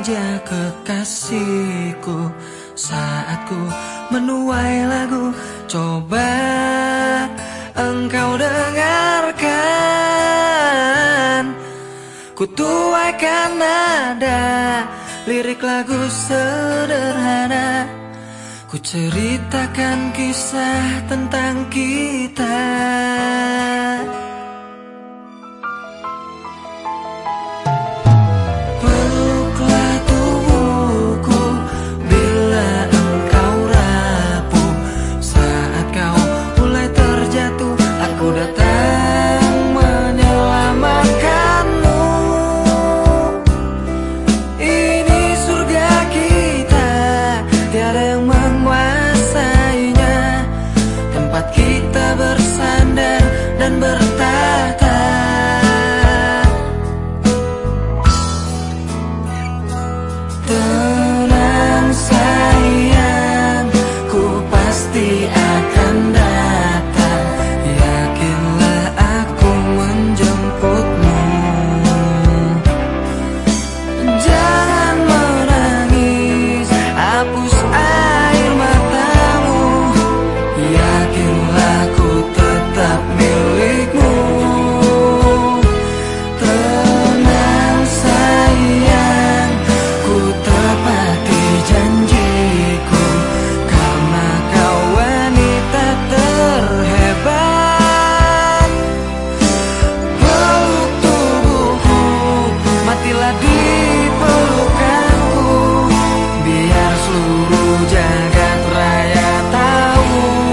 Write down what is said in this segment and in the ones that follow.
saja kekasihku, saat ku menuai lagu, coba engkau dengarkan. Ku tuaikan nada lirik lagu sederhana, ku ceritakan kisah tentang kita. Peluklah tubuhku bila engkau rapuh, saat kau mulai terjatuh, aku datang menyelamatkanmu. Ini surga kita, tiada yang menguasainya, tempat kita bersandar dan bertahta. Tenang sayang, ku pasti akan datang, yakinlah aku menjemputmu. Jangan menangis, hapus air matamu, yakinlah ku tetap milikmu. Tenang sayang, ku tepati janjiku, karena kau wanita terhebat. Peluk tubuhku, matilah di pelukanku, biar seluruh jagat raya tahu.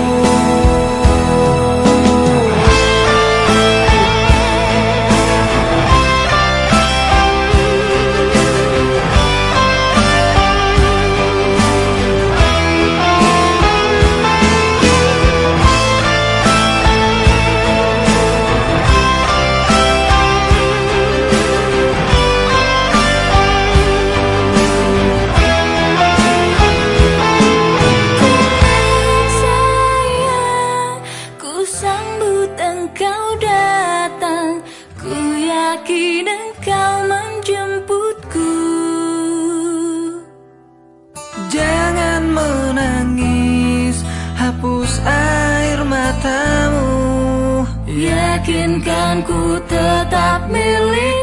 Sayang, ku sambut engkau datang, ku yakin engkau menjemputku. Jangan menangis, hapus air matamu, Yakinkan ku tetap milik